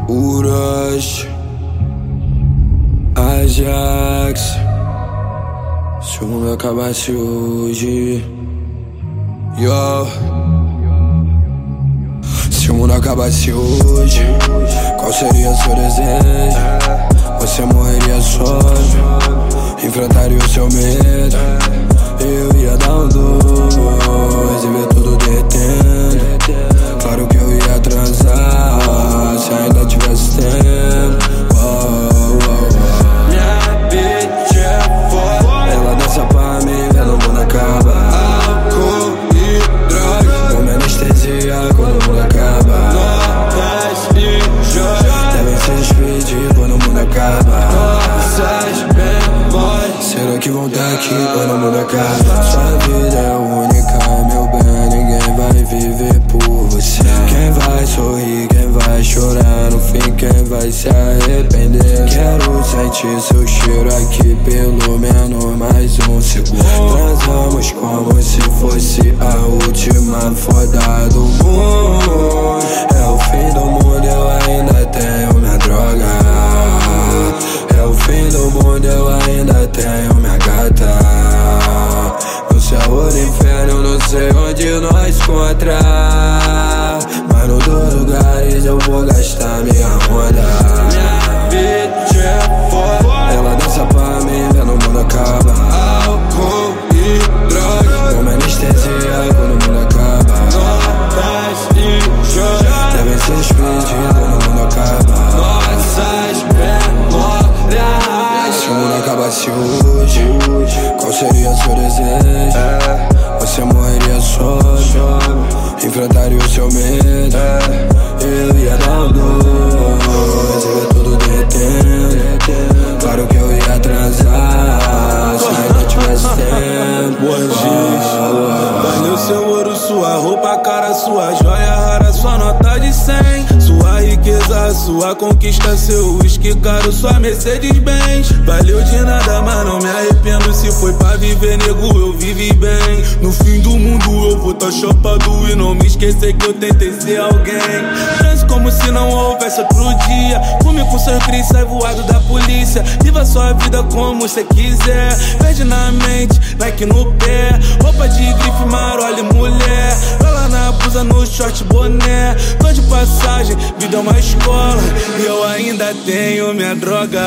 Uras, Ajax. Se o mundo acabasse hoje, yo. Se o mundo acabasse hoje, qual seria seu desejo? Você morreria só, enfrentaria o seu medo. Eu ia dar um dois e ver tudo derretendo. Claro que eu ia transar, se ainda tivesse tempo. Minha bitch é foda, ela dança pra mim, vendo o mundo acabar. Álcool e drogas, como anestesia quando o mundo acaba. Notas e joias devem se despedir quando o mundo acaba. Nossas memórias será que vão estar aqui quando o mundo acaba? Sua vida é única, meu bem, ninguém vai viver por você. Quem vai sorrir, quem vai chorar, no fim quem vai se arrepender. Quero sentir seu cheiro aqui pelo menos mais um segundo. Transamos como se fosse a última foda do mundo. É o fim do mundo, eu ainda tenho minha droga. É o fim do mundo, eu ainda tenho minha gata. No céu do inferno, eu não sei onde nós encontrar, mas nos dois lugares eu vou gastar minha onda. Minha bitch é foda, ela dança pra mim, vendo o mundo acaba. Álcool e drogas, como anestesia quando o mundo acaba. Notas e joias devem se despedir quando o mundo acaba. Nossas memórias. Se o mundo acabasse hoje, qual seria seu desejo? Você morreria só, enfrentaria o seu medo. Eu ia dar um dois e ver tudo derretendo. Claro que eu ia transar, se ainda tivesse tempo. Valeu seu ouro, sua roupa cara, sua joia rara, sua nota de 100. Sua riqueza, sua conquista, seu whisky caro, sua Mercedes-Benz. Valeu de nada, mas não me arrependo. Se foi pra viver, nego, eu vivi bem. No fim do mundo eu vou tá chapado e não me esquecer que eu tentei ser alguém. Trans como se não houvesse outro dia. Fume com seu cris, sai voado da polícia. Viva sua vida como cê quiser. Perde na mente, Nike no pé. Roupa de grife, marole, mulher. Rola na blusa, no short, boné. Tô de passagem, vida é uma escola e eu ainda tenho minha droga.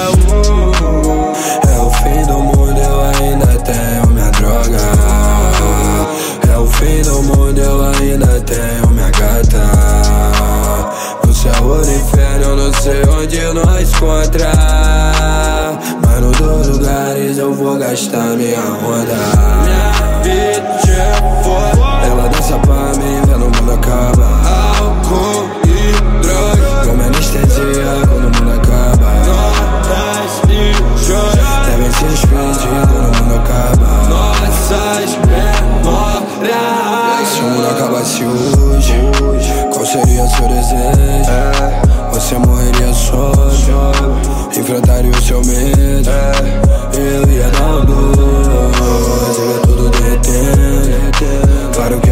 É o fim do mundo, eu ainda tenho minha droga. É o fim do mundo, eu ainda tenho minha gata. No céu ou no inferno, eu não sei onde nós encontrar, mas nos dois lugares eu vou gastar minha onda. Minha bitch é foda, ela dança pra mim, vendo o mundo acaba. Álcool e drogas, como anestesia quando o mundo acaba. Notas e joias devem se despedir quando o mundo acaba. Nossas memórias. Se o mundo acabasse hoje, qual seria seu desejo? Você morreria só, enfrentaria o seu medo. Eu ia dar um dois e ver tudo derretendo. Claro que